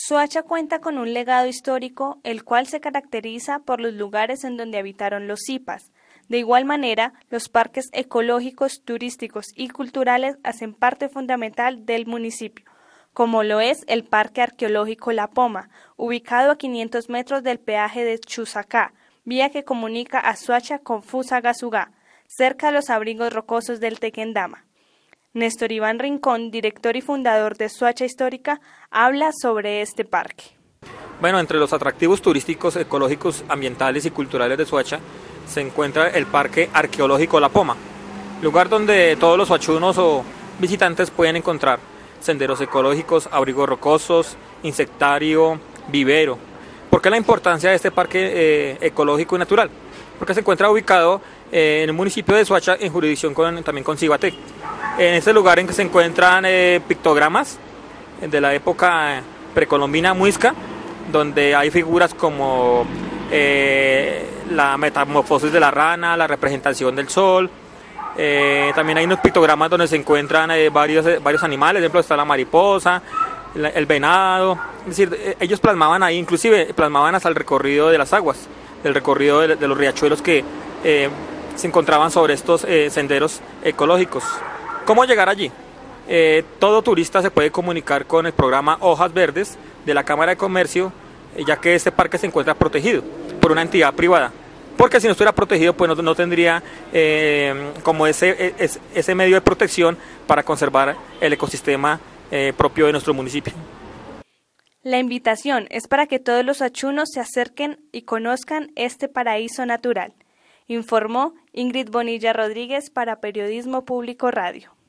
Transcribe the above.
Soacha cuenta con un legado histórico, el cual se caracteriza por los lugares en donde habitaron los zipas. De igual manera, los parques ecológicos, turísticos y culturales hacen parte fundamental del municipio, como lo es el Parque Arqueológico La Poma, ubicado a 500 metros del peaje de Chusacá, vía que comunica a Soacha con Fusagasugá, cerca de los abrigos rocosos del Tequendama. Néstor Iván Rincón, director y fundador de Soacha Histórica, habla sobre este parque. Bueno, entre los atractivos turísticos, ecológicos, ambientales y culturales de Soacha se encuentra el Parque Arqueológico La Poma, lugar donde todos los soachunos o visitantes pueden encontrar senderos ecológicos, abrigos rocosos, insectario, vivero. ¿Por qué la importancia de este parque ecológico y natural? Porque se encuentra ubicado en el municipio de Soacha, en jurisdicción también con Cibaté. En este lugar en que se encuentran pictogramas de la época precolombina muisca, donde hay figuras como la metamorfosis de la rana, la representación del sol. También hay unos pictogramas donde se encuentran varios animales, por ejemplo está la mariposa, el venado. Es decir, ellos plasmaban ahí, inclusive plasmaban hasta el recorrido de las aguas, el recorrido de los riachuelos que se encontraban sobre estos senderos ecológicos. ¿Cómo llegar allí? Todo turista se puede comunicar con el programa Hojas Verdes de la Cámara de Comercio, ya que este parque se encuentra protegido por una entidad privada. Porque si no estuviera protegido, pues no tendría como ese medio de protección para conservar el ecosistema propio de nuestro municipio. La invitación es para que todos los soachunos se acerquen y conozcan este paraíso natural. Informó Ingrid Bonilla Rodríguez para Periodismo Público Radio.